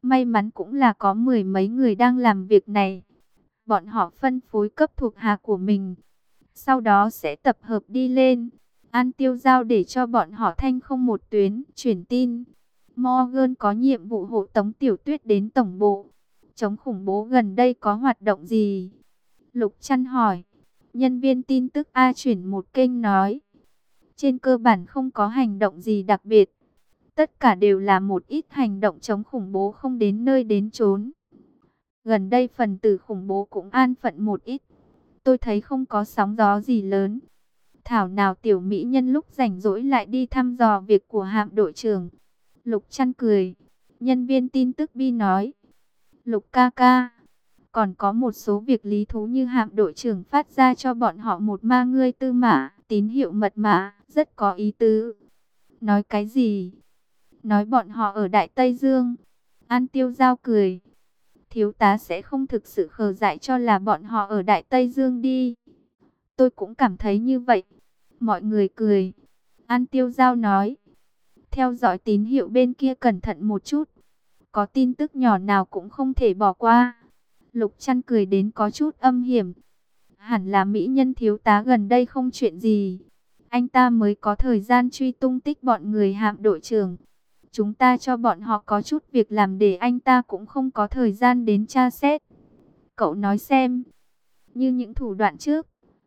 May mắn cũng là có mười mấy người đang làm việc này. Bọn họ phân phối cấp thuộc hạ của mình. Sau đó sẽ tập hợp đi lên. An Tiêu giao để cho bọn họ thanh không một tuyến truyền tin. Morgan có nhiệm vụ hộ tống Tiểu Tuyết đến tổng bộ. Chống khủng bố gần đây có hoạt động gì? Lục Trăn hỏi. Nhân viên tin tức A chuyển một kênh nói. Trên cơ bản không có hành động gì đặc biệt. Tất cả đều là một ít hành động chống khủng bố không đến nơi đến chốn. Gần đây phần tử khủng bố cũng an phận một ít. Tôi thấy không có sóng gió gì lớn. Thảo nào tiểu mỹ nhân lúc rảnh rỗi lại đi thăm dò việc của hạm đội trưởng. Lục Trăn cười. Nhân viên tin tức Bi nói. Lục ca ca. Còn có một số việc lý thú như hạm đội trưởng phát ra cho bọn họ một ma ngươi tư mã, tín hiệu mật mã, rất có ý tứ. Nói cái gì? Nói bọn họ ở Đại Tây Dương. An Tiêu giao cười. Thiếu tá sẽ không thực sự khờ dại cho là bọn họ ở Đại Tây Dương đi. Tôi cũng cảm thấy như vậy. Mọi người cười. An Tiêu giao nói. Theo dõi tín hiệu bên kia cẩn thận một chút. Có tin tức nhỏ nào cũng không thể bỏ qua. Lục Trăn cười đến có chút âm hiểm. Hẳn là mỹ nhân thiếu tá gần đây không chuyện gì. Anh ta mới có thời gian truy tung tích bọn người hạm đội trưởng. Chúng ta cho bọn họ có chút việc làm để anh ta cũng không có thời gian đến tra xét. Cậu nói xem. Như những thủ đoạn trước.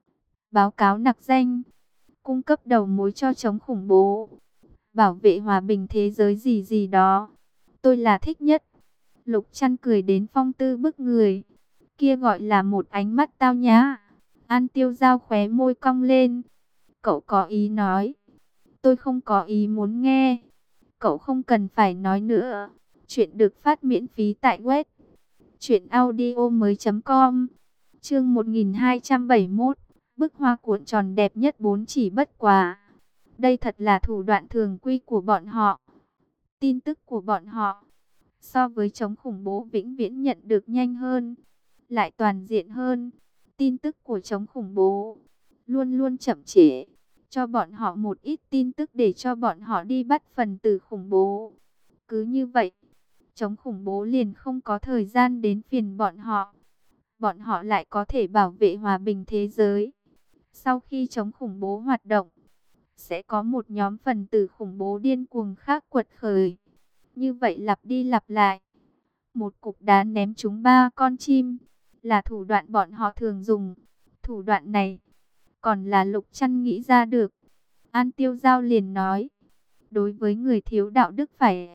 Báo cáo nặc danh. Cung cấp đầu mối cho chống khủng bố. Bảo vệ hòa bình thế giới gì gì đó. Tôi là thích nhất. Lục Trăn cười đến phong tư bức người. Kia gọi là một ánh mắt tao nhã. An Tiêu giao khóe môi cong lên. Cậu có ý nói. Tôi không có ý muốn nghe. Cậu không cần phải nói nữa. Chuyện được phát miễn phí tại web truyệnaudiomoi.com. Chương 1271. Bức hoa cuộn tròn đẹp nhất bốn chỉ bất quá. Đây thật là thủ đoạn thường quy của bọn họ. Tin tức của bọn họ so với chống khủng bố vĩnh viễn nhận được nhanh hơn, lại toàn diện hơn. Tin tức của chống khủng bố luôn luôn chậm trễ. Cho bọn họ một ít tin tức để cho bọn họ đi bắt phần tử khủng bố. Cứ như vậy, chống khủng bố liền không có thời gian đến phiền bọn họ. Bọn họ lại có thể bảo vệ hòa bình thế giới. Sau khi chống khủng bố hoạt động, sẽ có một nhóm phần tử khủng bố điên cuồng khác quật khởi. Như vậy lặp đi lặp lại. Một cục đá ném trúng ba con chim là thủ đoạn bọn họ thường dùng. Thủ đoạn này còn là Lục Trăn nghĩ ra được. An Tiêu giao liền nói. Đối với người thiếu đạo đức phải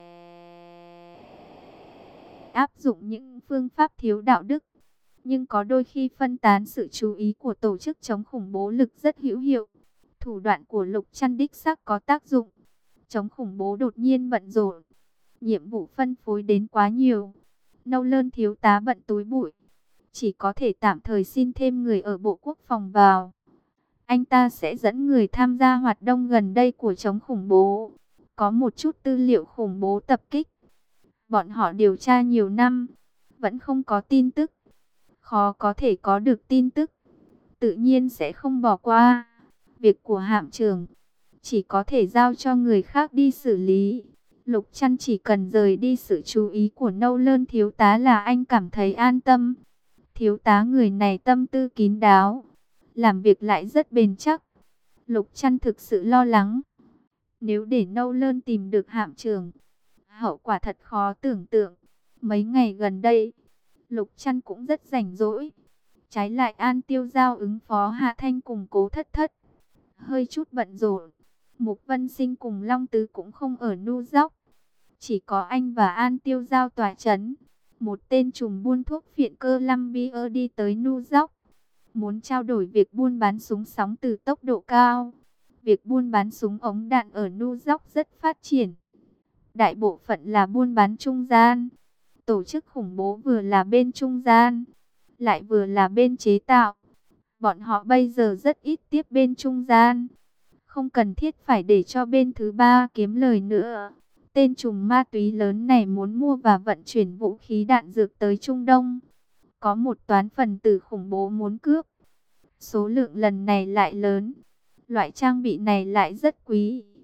áp dụng những phương pháp thiếu đạo đức. Nhưng có đôi khi phân tán sự chú ý của tổ chức chống khủng bố lực rất hữu hiệu. Thủ đoạn của Lục Trăn đích xác có tác dụng. Chống khủng bố đột nhiên bận rộn. Nhiệm vụ phân phối đến quá nhiều. Nâu Lơn thiếu tá bận túi bụi. Chỉ có thể tạm thời xin thêm người ở Bộ Quốc phòng vào. Anh ta sẽ dẫn người tham gia hoạt động gần đây của chống khủng bố. Có một chút tư liệu khủng bố tập kích. Bọn họ điều tra nhiều năm. Vẫn không có tin tức. Khó có thể có được tin tức. Tự nhiên sẽ không bỏ qua. Việc của hạm trưởng chỉ có thể giao cho người khác đi xử lý. Lục Trăn chỉ cần rời đi sự chú ý của Nâu Lơn thiếu tá là anh cảm thấy an tâm. Thiếu tá người này tâm tư kín đáo, làm việc lại rất bền chắc. Lục Trăn thực sự lo lắng. Nếu để Nâu Lơn tìm được hạm trưởng, hậu quả thật khó tưởng tượng. Mấy ngày gần đây, Lục Trăn cũng rất rảnh rỗi. Trái lại An Tiêu giao ứng phó Hạ Thanh cùng Cố Thất Thất, hơi chút bận rộn. Mục Vân Sinh cùng Long Tứ cũng không ở New York. Chỉ có anh và An Tiêu giao tỏa chấn. Một tên trùm buôn thuốc phiện Columbia đi tới New York. Muốn trao đổi việc buôn bán súng sóng từ tốc độ cao. Việc buôn bán súng ống đạn ở New York rất phát triển. Đại bộ phận là buôn bán trung gian. Tổ chức khủng bố vừa là bên trung gian, lại vừa là bên chế tạo. Bọn họ bây giờ rất ít tiếp bên trung gian. Không cần thiết phải để cho bên thứ ba kiếm lời nữa. Tên trùm ma túy lớn này muốn mua và vận chuyển vũ khí đạn dược tới Trung Đông. Có một toán phần tử khủng bố muốn cướp. Số lượng lần này lại lớn. Loại trang bị này lại rất quý.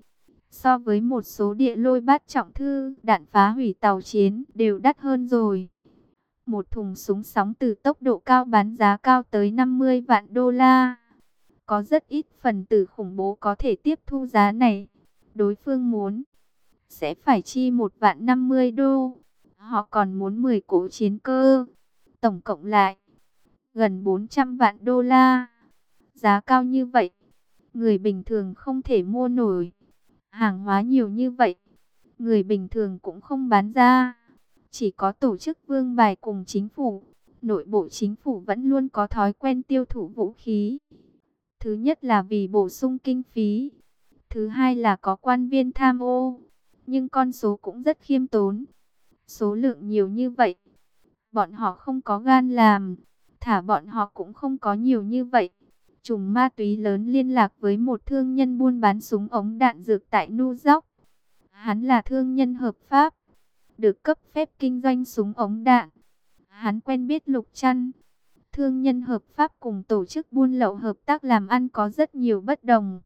So với một số địa lôi bát trọng thư, đạn phá hủy tàu chiến đều đắt hơn rồi. Một thùng súng sóng từ tốc độ cao bán giá cao tới 50 vạn đô la. Có rất ít phần tử khủng bố có thể tiếp thu giá này. Đối phương muốn sẽ phải chi 1.050.000 đô. Họ còn muốn 10 cỗ chiến cơ. Tổng cộng lại gần 400 vạn đô la. Giá cao như vậy, người bình thường không thể mua nổi. Hàng hóa nhiều như vậy, người bình thường cũng không bán ra. Chỉ có tổ chức vương bài cùng chính phủ, nội bộ chính phủ vẫn luôn có thói quen tiêu thụ vũ khí. Thứ nhất là vì bổ sung kinh phí. Thứ hai là có quan viên tham ô. Nhưng con số cũng rất khiêm tốn. Số lượng nhiều như vậy, bọn họ không có gan làm. Thả bọn họ cũng không có nhiều như vậy. Chùm ma túy lớn liên lạc với một thương nhân buôn bán súng ống đạn dược tại New York. Hắn là thương nhân hợp pháp, được cấp phép kinh doanh súng ống đạn. Hắn quen biết Lục Trăn. Thương nhân hợp pháp cùng tổ chức buôn lậu hợp tác làm ăn có rất nhiều bất đồng.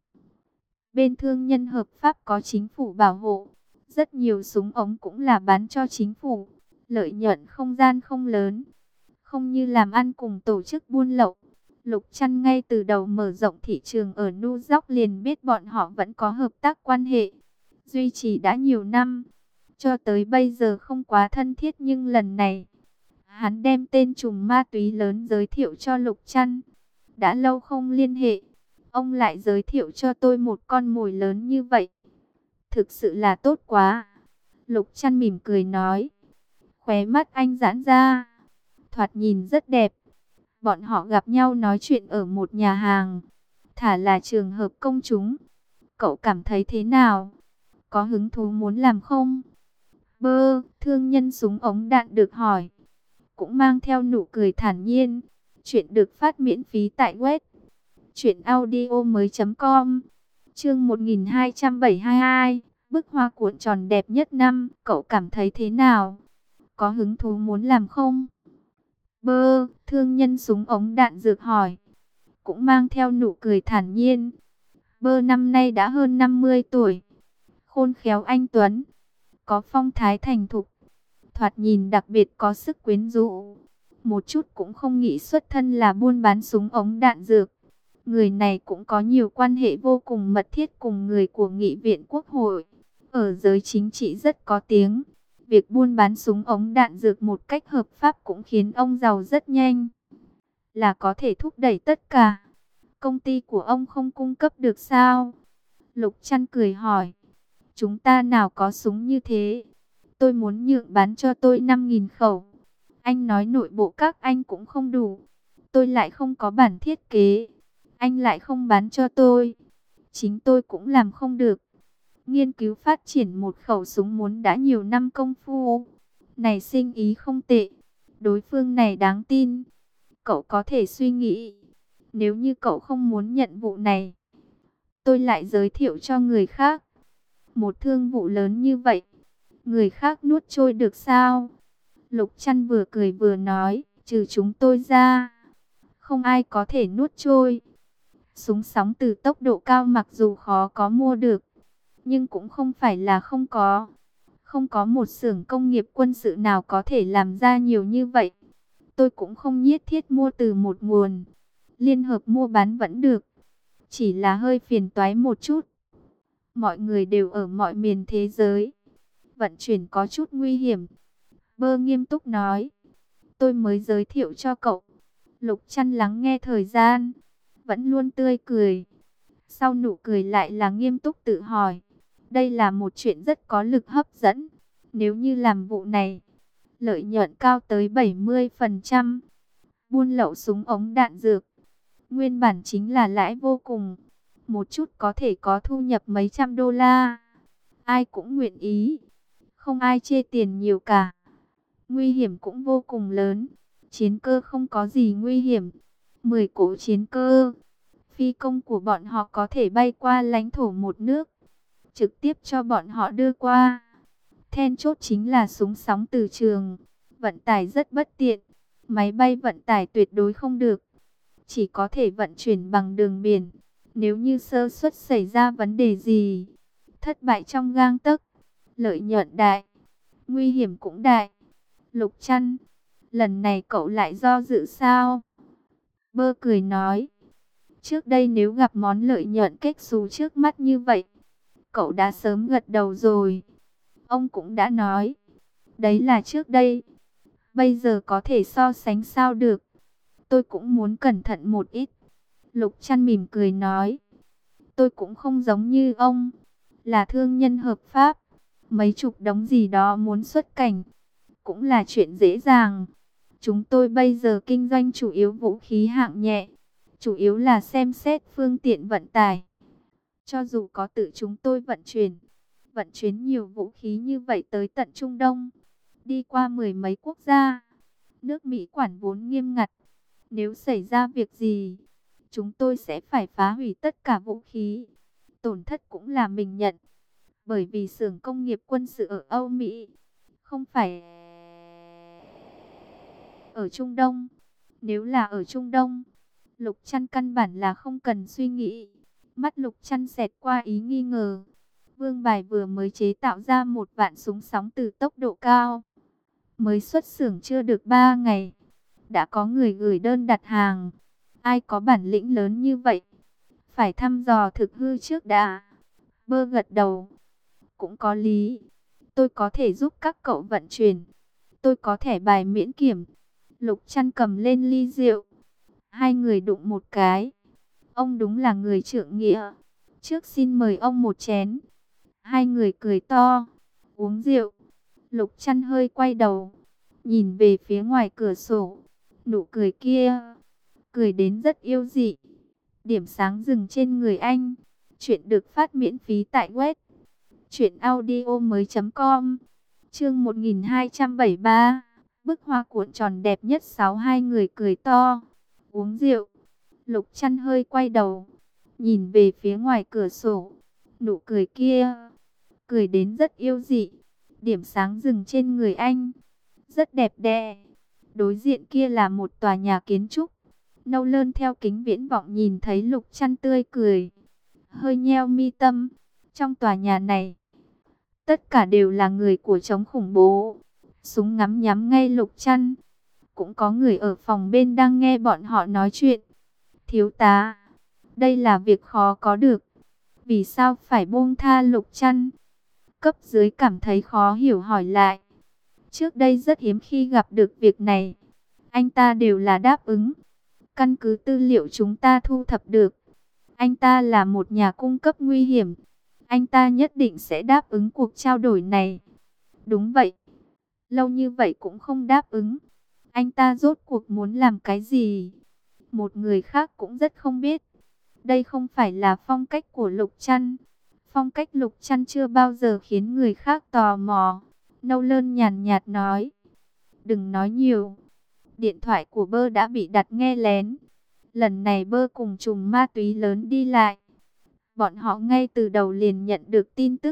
Bên thương nhân hợp pháp có chính phủ bảo hộ. Rất nhiều súng ống cũng là bán cho chính phủ. Lợi nhuận không gian không lớn. Không như làm ăn cùng tổ chức buôn lậu. Lục Trăn ngay từ đầu mở rộng thị trường ở New York liền biết bọn họ vẫn có hợp tác quan hệ. Duy trì đã nhiều năm. Cho tới bây giờ không quá thân thiết, nhưng lần này hắn đem tên trùm ma túy lớn giới thiệu cho Lục Trăn. Đã lâu không liên hệ, ông lại giới thiệu cho tôi một con mồi lớn như vậy. Thực sự là tốt quá. Lục Trăn mỉm cười nói. Khóe mắt anh giãn ra. Thoạt nhìn rất đẹp. Bọn họ gặp nhau nói chuyện ở một nhà hàng. Thả là trường hợp công chúng. Cậu cảm thấy thế nào? Có hứng thú muốn làm không? Thương nhân súng ống đạn được hỏi. Cũng mang theo nụ cười thản nhiên. Chuyện được phát miễn phí tại web truyệnaudiomoi.com. Chương 1272. Bức hoa cuộn tròn đẹp nhất năm. Cậu cảm thấy thế nào? Có hứng thú muốn làm không? Thương nhân súng ống đạn dược hỏi. Cũng mang theo nụ cười thản nhiên. Năm nay đã hơn 50 tuổi. Khôn khéo anh tuấn. Có phong thái thành thục. Thoạt nhìn đặc biệt có sức quyến rũ. Một chút cũng không nghĩ xuất thân là buôn bán súng ống đạn dược. Người này cũng có nhiều quan hệ vô cùng mật thiết cùng người của Nghị viện Quốc hội. Ở giới chính trị rất có tiếng. Việc buôn bán súng ống đạn dược một cách hợp pháp cũng khiến ông giàu rất nhanh. Là có thể thúc đẩy tất cả. Công ty của ông không cung cấp được sao? Lục Trăn cười hỏi. Chúng ta nào có súng như thế. Tôi muốn nhượng bán cho tôi 5.000 khẩu. Anh nói nội bộ các anh cũng không đủ. Tôi lại không có bản thiết kế. Anh lại không bán cho tôi. Chính tôi cũng làm không được. Nghiên cứu phát triển một khẩu súng muốn đã nhiều năm công phu. Này sinh ý không tệ. Đối phương này đáng tin. Cậu có thể suy nghĩ. Nếu như cậu không muốn nhận vụ này, tôi lại giới thiệu cho người khác. Một thương vụ lớn như vậy, người khác nuốt trôi được sao? Lục Trăn vừa cười vừa nói, trừ chúng tôi ra, không ai có thể nuốt trôi. Súng sóng từ tốc độ cao mặc dù khó có mua được, nhưng cũng không phải là không có. Không có một xưởng công nghiệp quân sự nào có thể làm ra nhiều như vậy. Tôi cũng không nhất thiết mua từ một nguồn. Liên hợp mua bán vẫn được. Chỉ là hơi phiền toái một chút. Mọi người đều ở mọi miền thế giới. Vận chuyển có chút nguy hiểm. Nghiêm túc nói. Tôi mới giới thiệu cho cậu. Lục Trăn lắng nghe thời gian. Vẫn luôn tươi cười. Sau nụ cười lại là nghiêm túc tự hỏi. Đây là một chuyện rất có lực hấp dẫn. Nếu như làm vụ này, lợi nhuận cao tới 70%. Buôn lậu súng ống đạn dược. Nguyên bản chính là lãi vô cùng. Một chút có thể có thu nhập mấy trăm đô la. Ai cũng nguyện ý. Không ai chê tiền nhiều cả. Nguy hiểm cũng vô cùng lớn. Chiến cơ không có gì nguy hiểm. 10 cỗ chiến cơ. Phi công của bọn họ có thể bay qua lãnh thổ một nước. Trực tiếp cho bọn họ đưa qua. Then chốt chính là súng sóng từ trường. Vận tải rất bất tiện. Máy bay vận tải tuyệt đối không được. Chỉ có thể vận chuyển bằng đường biển. Nếu như sơ suất xảy ra vấn đề gì, thất bại trong gang tấc, lợi nhuận đại, nguy hiểm cũng đại. Lục Trăn, lần này cậu lại do dự sao? Bơ cười nói, trước đây nếu gặp món lợi nhuận kếch xù trước mắt như vậy, cậu đã sớm gật đầu rồi. Ông cũng đã nói, đấy là trước đây, bây giờ có thể so sánh sao được. Tôi cũng muốn cẩn thận một ít. Lục Trăn mỉm cười nói, tôi cũng không giống như ông, là thương nhân hợp pháp. Mấy chục đống gì đó muốn xuất cảnh, cũng là chuyện dễ dàng. Chúng tôi bây giờ kinh doanh chủ yếu vũ khí hạng nhẹ, chủ yếu là xem xét phương tiện vận tải. Cho dù có tự chúng tôi vận chuyển nhiều vũ khí như vậy tới tận Trung Đông, đi qua mười mấy quốc gia, nước Mỹ quản vốn nghiêm ngặt. Nếu xảy ra việc gì, chúng tôi sẽ phải phá hủy tất cả vũ khí. Tổn thất cũng là mình nhận, bởi vì xưởng công nghiệp quân sự ở Âu Mỹ, không phải ở Trung Đông. Nếu là ở Trung Đông, Lục Trăn căn bản là không cần suy nghĩ. Mắt Lục Trăn xẹt qua ý nghi ngờ. Vương Bài vừa mới chế tạo ra 1 vạn súng sóng từ tốc độ cao. Mới xuất xưởng chưa được 3 ngày, đã có người gửi đơn đặt hàng. Ai có bản lĩnh lớn như vậy? Phải thăm dò thực hư trước đã. Bơ gật đầu. Cũng có lý. Tôi có thể giúp các cậu vận chuyển. Tôi có thẻ bài miễn kiểm. Lục Trăn cầm lên ly rượu. Hai người đụng một cái. Ông đúng là người trượng nghĩa. Trước xin mời ông một chén. Hai người cười to. Uống rượu. Lục Trăn hơi quay đầu, nhìn về phía ngoài cửa sổ. Nụ cười kia, cười đến rất yêu dị. Điểm sáng dừng trên người anh. Chuyện được phát miễn phí tại web truyệnaudiomoi.com. Chương 1273. Bức hoa cuộn tròn đẹp nhất 6. Hai người cười to, uống rượu. Lục Trăn hơi quay đầu, nhìn về phía ngoài cửa sổ. Nụ cười kia, cười đến rất yêu dị. Điểm sáng dừng trên người anh, rất đẹp đẽ. Đối diện kia là một tòa nhà kiến trúc. Nâu Lơn theo kính viễn vọng nhìn thấy Lục Trăn tươi cười, hơi nheo mi tâm. Trong tòa nhà này, tất cả đều là người của chống khủng bố. Súng ngắm nhắm ngay Lục Trăn. Cũng có người ở phòng bên đang nghe bọn họ nói chuyện. Thiếu tá, đây là việc khó có được. Vì sao phải buông tha Lục Trăn? Cấp dưới cảm thấy khó hiểu hỏi lại. Trước đây rất hiếm khi gặp được việc này. Anh ta đều là đáp ứng. Căn cứ tư liệu chúng ta thu thập được, anh ta là một nhà cung cấp nguy hiểm. Anh ta nhất định sẽ đáp ứng cuộc trao đổi này. Đúng vậy. Lâu như vậy cũng không đáp ứng. Anh ta rốt cuộc muốn làm cái gì? Một người khác cũng rất không biết. Đây không phải là phong cách của Lục Trăn. Phong cách Lục Trăn chưa bao giờ khiến người khác tò mò. Nâu Lơn nhàn nhạt nói. Đừng nói nhiều. Điện thoại của Bơ đã bị đặt nghe lén. Lần này Bơ cùng trùm ma túy lớn đi lại. Bọn họ ngay từ đầu liền nhận được tin tức.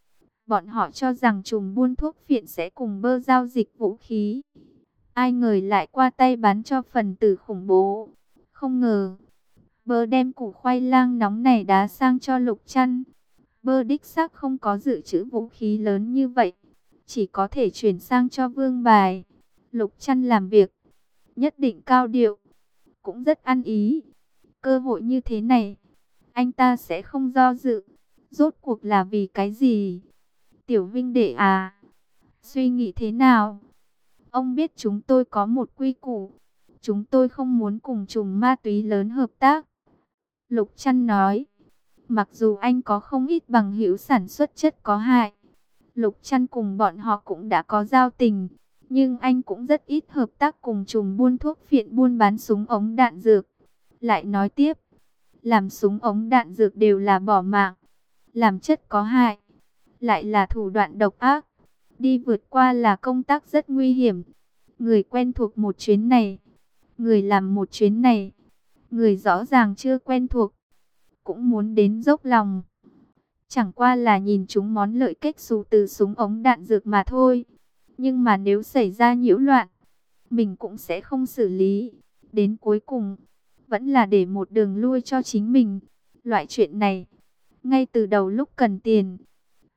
Bọn họ cho rằng trùm buôn thuốc phiện sẽ cùng Bơ giao dịch vũ khí. Ai ngờ lại qua tay bán cho phần tử khủng bố. Không ngờ, Bơ đem củ khoai lang nóng này đá sang cho Lục Trăn. Bơ đích xác không có dự trữ vũ khí lớn như vậy, chỉ có thể chuyển sang cho Vương Bài. Lục Trăn làm việc nhất định cao điệu, cũng rất ăn ý. Cơ hội như thế này, anh ta sẽ không do dự. Rốt cuộc là vì cái gì? Tiểu huynh đệ à, suy nghĩ thế nào? Ông biết chúng tôi có một quy củ. Chúng tôi không muốn cùng trùm ma túy lớn hợp tác. Lục Trăn nói. Mặc dù anh có không ít bằng hữu sản xuất chất có hại, Lục Trăn cùng bọn họ cũng đã có giao tình, nhưng anh cũng rất ít hợp tác cùng trùm buôn thuốc phiện buôn bán súng ống đạn dược. Lại nói tiếp, làm súng ống đạn dược đều là bỏ mạng, làm chất có hại lại là thủ đoạn độc ác, đi vượt qua là công tác rất nguy hiểm. Người quen thuộc một chuyến này, người làm một chuyến này, người rõ ràng chưa quen thuộc, cũng muốn đến dốc lòng. Chẳng qua là nhìn chúng món lợi kếch xù từ súng ống đạn dược mà thôi. Nhưng mà nếu xảy ra nhiễu loạn, mình cũng sẽ không xử lý. Đến cuối cùng, vẫn là để một đường lui cho chính mình. Loại chuyện này, ngay từ đầu lúc cần tiền,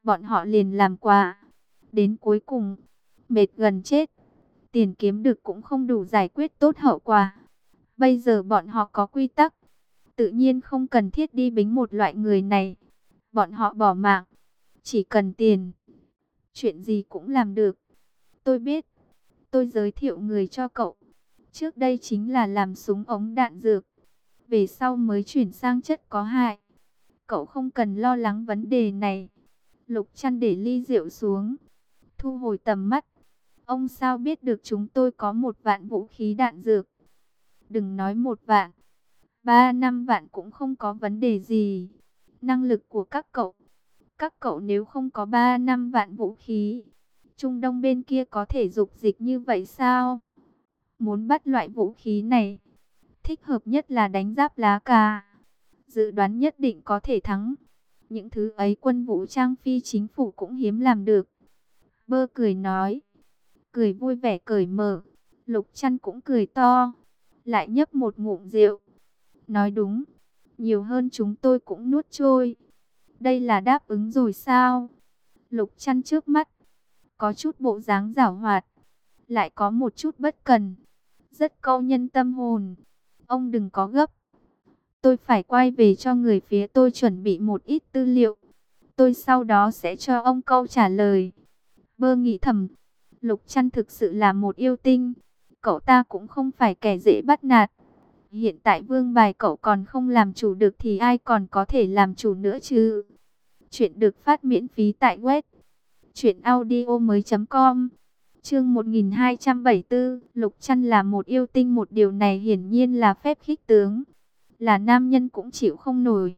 bọn họ liền làm quà. Đến cuối cùng, mệt gần chết, tiền kiếm được cũng không đủ giải quyết tốt hậu quả. Bây giờ bọn họ có quy tắc, tự nhiên không cần thiết đi bính một loại người này. Bọn họ bỏ mạng, chỉ cần tiền, chuyện gì cũng làm được. Tôi biết, tôi giới thiệu người cho cậu. Trước đây chính là làm súng ống đạn dược, về sau mới chuyển sang chất có hại. Cậu không cần lo lắng vấn đề này. Lục Trăn để ly rượu xuống, thu hồi tầm mắt. Ông sao biết được chúng tôi có 1 vạn vũ khí đạn dược? Đừng nói 1 vạn, 3-5 vạn cũng không có vấn đề gì. Năng lực của các cậu nếu không có 3-5 vạn vũ khí, Trung Đông bên kia có thể dục dịch như vậy sao? Muốn bắt loại vũ khí này, thích hợp nhất là đánh giáp lá cà. Dự đoán nhất định có thể thắng. Những thứ ấy quân vũ trang phi chính phủ cũng hiếm làm được. Bơ cười nói, cười vui vẻ cởi mở. Lục Trăn cũng cười to, lại nhấp một ngụm rượu. Nói đúng, nhiều hơn chúng tôi cũng nuốt trôi. Đây là đáp ứng rồi sao? Lục Trăn trước mắt, có chút bộ dáng giảo hoạt, lại có một chút bất cần. Rất câu nhân tâm hồn. Ông đừng có gấp. Tôi phải quay về cho người phía tôi chuẩn bị một ít tư liệu. Tôi sau đó sẽ cho ông câu trả lời. Bơ nghĩ thầm, Lục Trăn thực sự là một yêu tinh. Cậu ta cũng không phải kẻ dễ bắt nạt. Hiện tại vương bài cậu còn không làm chủ được thì ai còn có thể làm chủ nữa chứ. Chuyện được phát miễn phí tại web truyệnaudiomoi.com. Chương 1274, Lục Trăn là một yêu tinh, một điều này hiển nhiên là phép khích tướng. Là nam nhân cũng chịu không nổi.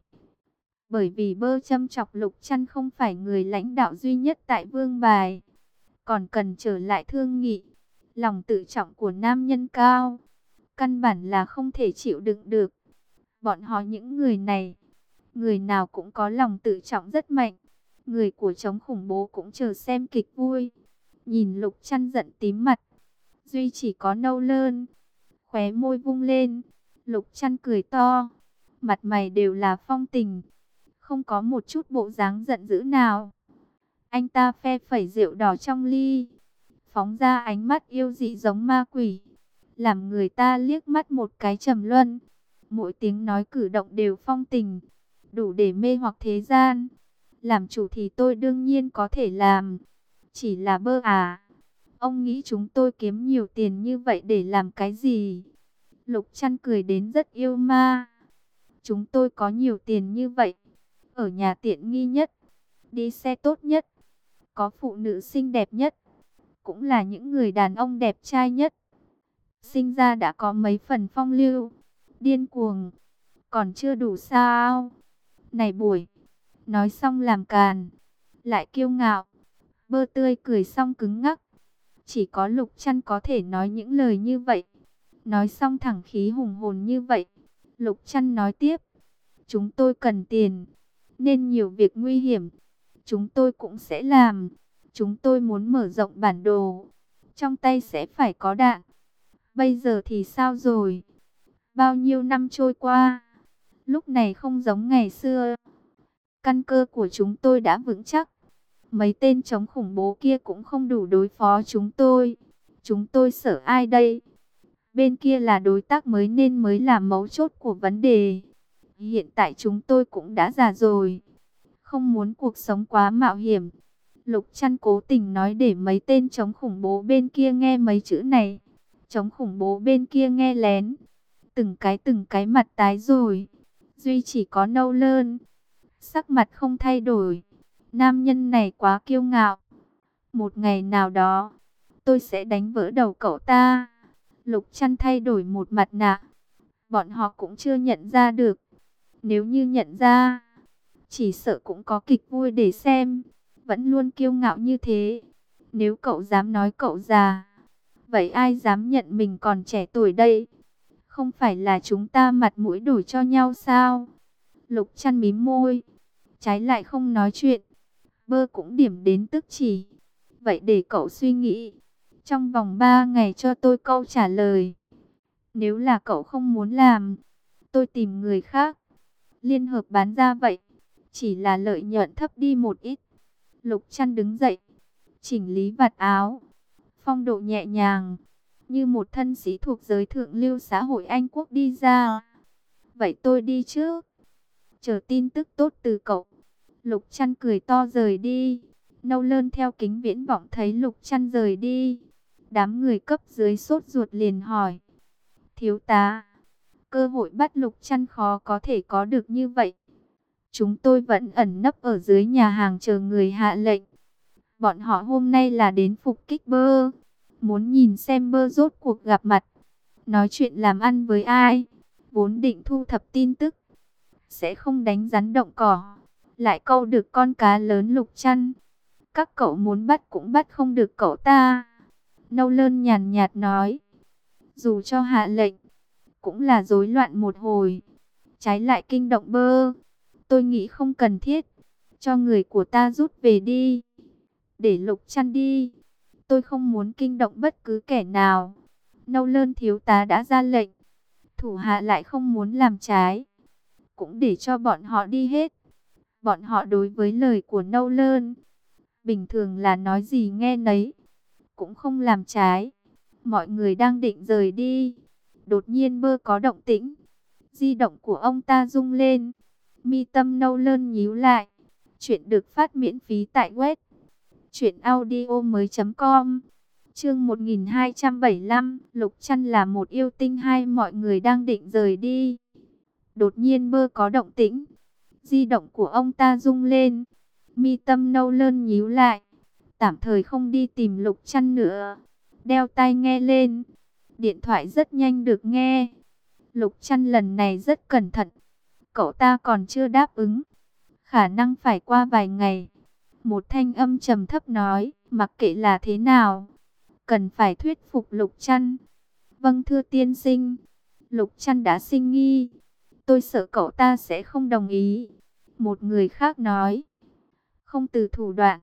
Bởi vì Bơ châm chọc Lục Trăn không phải người lãnh đạo duy nhất tại vương bài, còn cần trở lại thương nghị. Lòng tự trọng của nam nhân cao, căn bản là không thể chịu đựng được. Bọn họ những người này, người nào cũng có lòng tự trọng rất mạnh. Người của chống khủng bố cũng chờ xem kịch vui. Nhìn Lục Trăn giận tím mặt, duy chỉ có Nâu Lơn khóe môi vung lên. Lục Trăn cười to, mặt mày đều là phong tình, không có một chút bộ dáng giận dữ nào. Anh ta phe phẩy rượu đỏ trong ly, phóng ra ánh mắt yêu dị giống ma quỷ, làm người ta liếc mắt một cái trầm luân. Mỗi tiếng nói cử động đều phong tình, đủ để mê hoặc thế gian. Làm chủ thì tôi đương nhiên có thể làm. Chỉ là Bơ à, ông nghĩ chúng tôi kiếm nhiều tiền như vậy để làm cái gì? Lục Trăn cười đến rất yêu ma. Chúng tôi có nhiều tiền như vậy, ở nhà tiện nghi nhất, đi xe tốt nhất, có phụ nữ xinh đẹp nhất, cũng là những người đàn ông đẹp trai nhất. Sinh ra đã có mấy phần phong lưu, điên cuồng, còn chưa đủ sao? Này buổi, nói xong làm càn, lại kiêu ngạo. Bơ tươi cười xong cứng ngắc. Chỉ có Lục Trăn có thể nói những lời như vậy. Nói xong thẳng khí hùng hồn như vậy. Lục Trăn nói tiếp, chúng tôi cần tiền, nên nhiều việc nguy hiểm chúng tôi cũng sẽ làm. Chúng tôi muốn mở rộng bản đồ, trong tay sẽ phải có đạn. Bây giờ thì sao rồi? Bao nhiêu năm trôi qua, lúc này không giống ngày xưa. Căn cơ của chúng tôi đã vững chắc. Mấy tên chống khủng bố kia cũng không đủ đối phó chúng tôi. Chúng tôi sợ ai đây? Bên kia là đối tác nên mới là mấu chốt của vấn đề. Hiện tại chúng tôi cũng đã già rồi, không muốn cuộc sống quá mạo hiểm. Lục Trăn cố tình nói để mấy tên chống khủng bố bên kia nghe mấy chữ này. Chống khủng bố bên kia nghe lén, từng cái mặt tái rồi. Duy chỉ có Nâu Lơn, sắc mặt không thay đổi. Nam nhân này quá kiêu ngạo. Một ngày nào đó, tôi sẽ đánh vỡ đầu cậu ta. Lục Trăn thay đổi một mặt nạ. Bọn họ cũng chưa nhận ra được. Nếu như nhận ra, chỉ sợ cũng có kịch vui để xem. Vẫn luôn kiêu ngạo như thế. Nếu cậu dám nói cậu già, vậy ai dám nhận mình còn trẻ tuổi đây? Không phải là chúng ta mặt mũi đổi cho nhau sao? Lục Trăn mím môi, trái lại không nói chuyện. Bơ cũng điểm đến tức chỉ. Vậy để cậu suy nghĩ, trong vòng 3 ngày cho tôi câu trả lời. Nếu là cậu không muốn làm, tôi tìm người khác liên hợp bán ra vậy. Chỉ là lợi nhuận thấp đi một ít, Lục Trăn đứng dậy, chỉnh lý vạt áo, phong độ nhẹ nhàng, như một thân sĩ thuộc giới thượng lưu xã hội Anh quốc đi ra. Vậy tôi đi trước, chờ tin tức tốt từ cậu. Lục Trăn cười to rời đi. Nâu Lơn theo kính viễn vọng thấy Lục Trăn rời đi. Đám người cấp dưới sốt ruột liền hỏi. Thiếu tá, cơ hội bắt Lục Trăn khó có thể có được như vậy. Chúng tôi vẫn ẩn nấp ở dưới nhà hàng chờ người hạ lệnh. Bọn họ hôm nay là đến phục kích Bơ. Muốn nhìn xem Bơ rốt cuộc gặp mặt, nói chuyện làm ăn với ai. Vốn định thu thập tin tức, sẽ không đánh rắn động cỏ, lại câu được con cá lớn Lục Trăn. Các cậu muốn bắt cũng bắt không được cậu ta. Nâu Lơn nhàn nhạt nói. Dù cho hạ lệnh, cũng là rối loạn một hồi, trái lại kinh động Bơ. Tôi nghĩ không cần thiết, cho người của ta rút về đi, để Lục Trăn đi. Tôi không muốn kinh động bất cứ kẻ nào. Nâu Lơn thiếu tá đã ra lệnh, thủ hạ lại không muốn làm trái, cũng để cho bọn họ đi hết. Bọn họ đối với lời của Nâu Lơn, bình thường là nói gì nghe nấy, cũng không làm trái. Mọi người đang định rời đi, đột nhiên Bơ có động tĩnh. Di động của ông ta rung lên, mi tâm Nâu Lơn nhíu lại. Chuyện được phát miễn phí tại web truyệnaudiomoi.com. Chương 1275, Lục Trăn là một yêu tinh hay mọi người đang định rời đi. Đột nhiên Bơ có động tĩnh, di động của ông ta rung lên, mi tâm Nâu Lơn nhíu lại. Tạm thời không đi tìm Lục Trăn nữa, đeo tai nghe lên. Điện thoại rất nhanh được nghe. Lục Trăn lần này rất cẩn thận, cậu ta còn chưa đáp ứng, khả năng phải qua vài ngày. Một thanh âm trầm thấp nói, mặc kệ là thế nào, cần phải thuyết phục Lục Trăn. Vâng thưa tiên sinh. Lục Trăn đã sinh nghi, tôi sợ cậu ta sẽ không đồng ý. Một người khác nói, không từ thủ đoạn,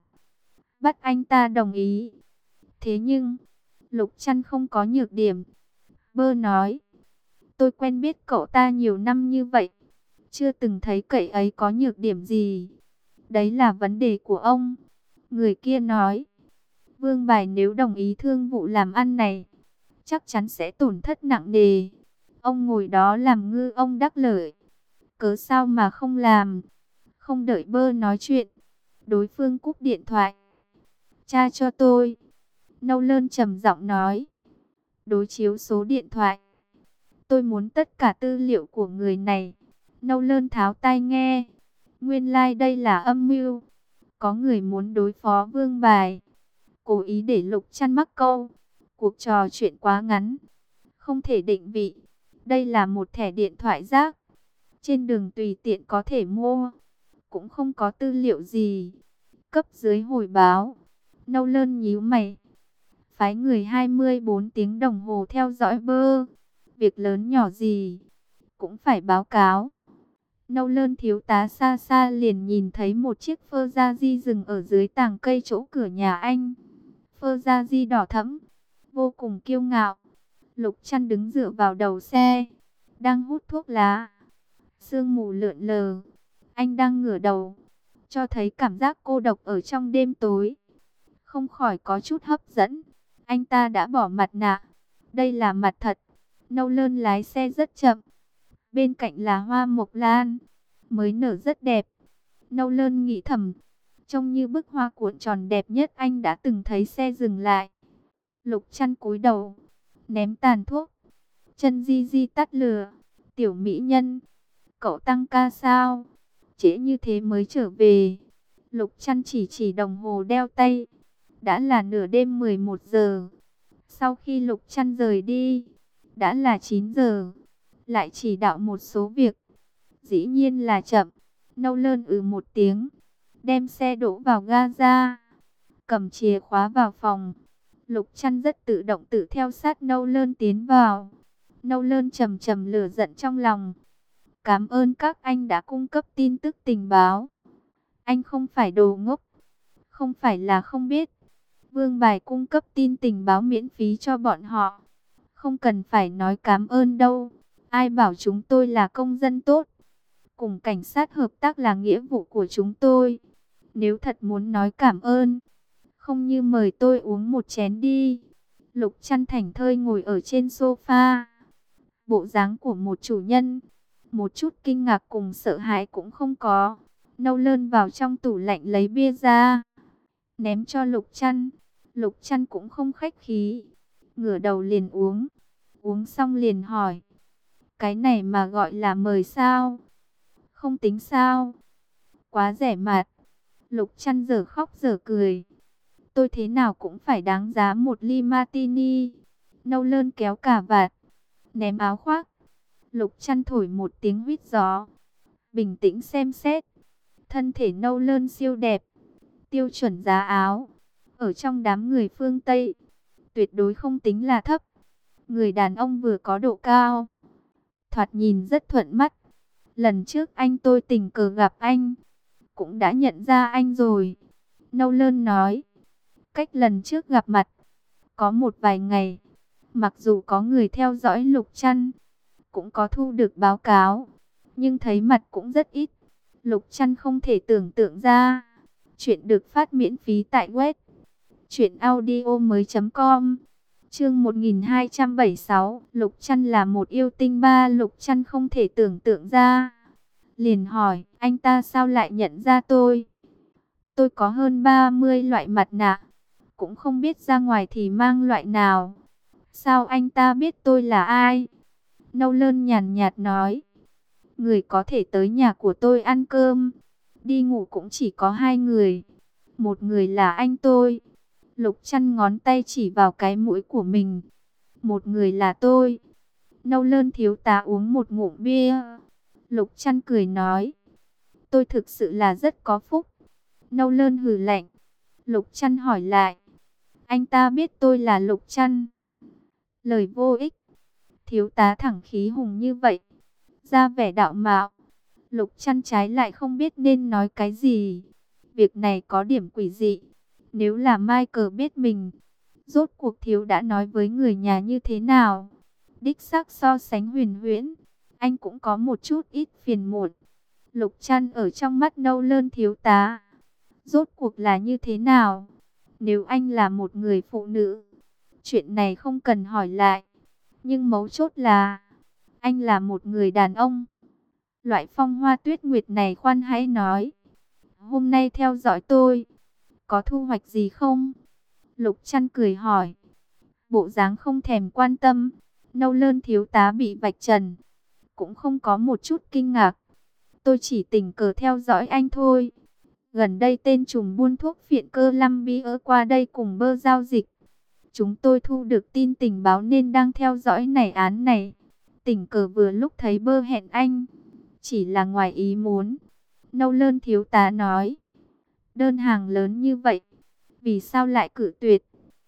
bắt anh ta đồng ý. Thế nhưng, Lục Trăn không có nhược điểm. Bơ nói, tôi quen biết cậu ta nhiều năm như vậy, chưa từng thấy cậu ấy có nhược điểm gì. Đấy là vấn đề của ông. Người kia nói, Vương Bài nếu đồng ý thương vụ làm ăn này, chắc chắn sẽ tổn thất nặng nề. Ông ngồi đó làm ngư ông đắc lợi, cớ sao mà không làm. Không đợi Bơ nói chuyện, đối phương cúp điện thoại. Tra cho tôi. Nâu Lơn trầm giọng nói. Đối chiếu số điện thoại. Tôi muốn tất cả tư liệu của người này. Nâu Lơn tháo tai nghe. Nguyên lai đây là âm mưu. Có người muốn đối phó Vương Bài, cố ý để Lục Trăn mắc câu. Cuộc trò chuyện quá ngắn, không thể định vị. Đây là một thẻ điện thoại rác, trên đường tùy tiện có thể mua, cũng không có tư liệu gì. Cấp dưới hồi báo. Nâu Lơn nhíu mày, phái người 24 tiếng đồng hồ theo dõi Bơ. Việc lớn nhỏ gì cũng phải báo cáo. Nâu Lơn thiếu tá xa xa liền nhìn thấy một chiếc Ferrari dừng ở dưới tàng cây chỗ cửa nhà anh. Ferrari đỏ thẫm, vô cùng kiêu ngạo. Lục Trăn đứng dựa vào đầu xe, đang hút thuốc lá. Sương mù lượn lờ, anh đang ngửa đầu, cho thấy cảm giác cô độc ở trong đêm tối. Không khỏi có chút hấp dẫn. Anh ta đã bỏ mặt nạ, đây là mặt thật. Nâu Lơn lái xe rất chậm, bên cạnh là hoa mộc lan, mới nở rất đẹp. Nâu Lơn nghĩ thầm, trông như bức hoa cuộn tròn đẹp nhất anh đã từng thấy. Xe dừng lại, Lục Trăn cúi đầu, ném tàn thuốc, chân di di tắt lửa. Tiểu mỹ nhân, cậu tăng ca sao? Trễ như thế mới trở về. Lục Trăn chỉ đồng hồ đeo tay, đã là nửa đêm 11 giờ. Sau khi Lục Trăn rời đi, đã là 9 giờ. Lại chỉ đạo một số việc, dĩ nhiên là chậm. Nâu Lơn một tiếng, đem xe đổ vào ga, cầm chìa khóa vào phòng. Lục Trăn rất tự động tự theo sát Nâu Lơn tiến vào. Nâu Lơn trầm trầm lửa giận trong lòng. Cảm ơn các anh đã cung cấp tin tức tình báo. Anh không phải đồ ngốc, không phải là không biết. Vương Bài cung cấp tin tình báo miễn phí cho bọn họ, không cần phải nói cảm ơn đâu. Ai bảo chúng tôi là công dân tốt, cùng cảnh sát hợp tác là nghĩa vụ của chúng tôi. Nếu thật muốn nói cảm ơn, không như mời tôi uống một chén đi. Lục Trăn thảnh thơi ngồi ở trên sofa. Bộ dáng của một chủ nhân, một chút kinh ngạc cùng sợ hãi cũng không có. Nâu lơn vào trong tủ lạnh lấy bia ra, ném cho Lục Trăn. Lục Trăn cũng không khách khí, ngửa đầu liền uống. Uống xong liền hỏi, cái này mà gọi là mời sao? Không tính sao? Quá rẻ mạt. Lục Trăn giờ khóc giờ cười. Tôi thế nào cũng phải đáng giá một ly martini. Nâu lơn kéo cà vạt, ném áo khoác. Lục Trăn thổi một tiếng huýt gió, bình tĩnh xem xét. Thân thể nâu lơn siêu đẹp, tiêu chuẩn giá áo. Ở trong đám người phương Tây, tuyệt đối không tính là thấp. Người đàn ông vừa có độ cao, thoạt nhìn rất thuận mắt. Lần trước tôi tình cờ gặp anh, cũng đã nhận ra anh rồi. Nâu lơn nói, cách lần trước gặp mặt, có một vài ngày. Mặc dù có người theo dõi Lục Trăn, cũng có thu được báo cáo, nhưng thấy mặt cũng rất ít. Lục Trăn không thể tưởng tượng ra. Chuyện được phát miễn phí tại web truyệnaudiomoi.com. Chương 1276, Lục Trăn là một yêu tinh ba. Lục Trăn không thể tưởng tượng ra, liền hỏi, anh ta sao lại nhận ra tôi? Tôi có hơn 30 loại mặt nạ, cũng không biết ra ngoài thì mang loại nào. Sao anh ta biết tôi là ai? Nâu lơn nhàn nhạt nói, người có thể tới nhà của tôi ăn cơm, đi ngủ cũng chỉ có hai người. Một người là anh tôi. Lục Trăn ngón tay chỉ vào cái mũi của mình. Một người là tôi. Nâu lơn thiếu tá uống một ngụm bia. Lục Trăn cười nói, tôi thực sự là rất có phúc. Nâu lơn hừ lạnh. Lục Trăn hỏi lại, anh ta biết tôi là Lục Trăn? Lời vô ích. Thiếu tá thẳng khí hùng như vậy, ra vẻ đạo mạo. Lục Trăn trái lại không biết nên nói cái gì. Việc này có điểm quỷ dị. Nếu là Michael biết mình, rốt cuộc thiếu đã nói với người nhà như thế nào? Đích xác so sánh huyền huyễn, anh cũng có một chút ít phiền muộn. Lục Trăn ở trong mắt nâu lơn thiếu tá, rốt cuộc là như thế nào? Nếu anh là một người phụ nữ, chuyện này không cần hỏi lại. Nhưng mấu chốt là, anh là một người đàn ông. Loại phong hoa tuyết nguyệt này khoan hãy nói. Hôm nay theo dõi tôi, có thu hoạch gì không? Lục Trăn cười hỏi. Bộ dáng không thèm quan tâm. Nâu lơn thiếu tá bị vạch trần, cũng không có một chút kinh ngạc. Tôi chỉ tình cờ theo dõi anh thôi. Gần đây tên trùm buôn thuốc phiện cơ Columbia qua đây cùng Bơ giao dịch. Chúng tôi thu được tin tình báo nên đang theo dõi án này. Tình cờ vừa lúc thấy Bơ hẹn anh, chỉ là ngoài ý muốn. Nâu lơn thiếu tá nói, đơn hàng lớn như vậy, vì sao lại cự tuyệt?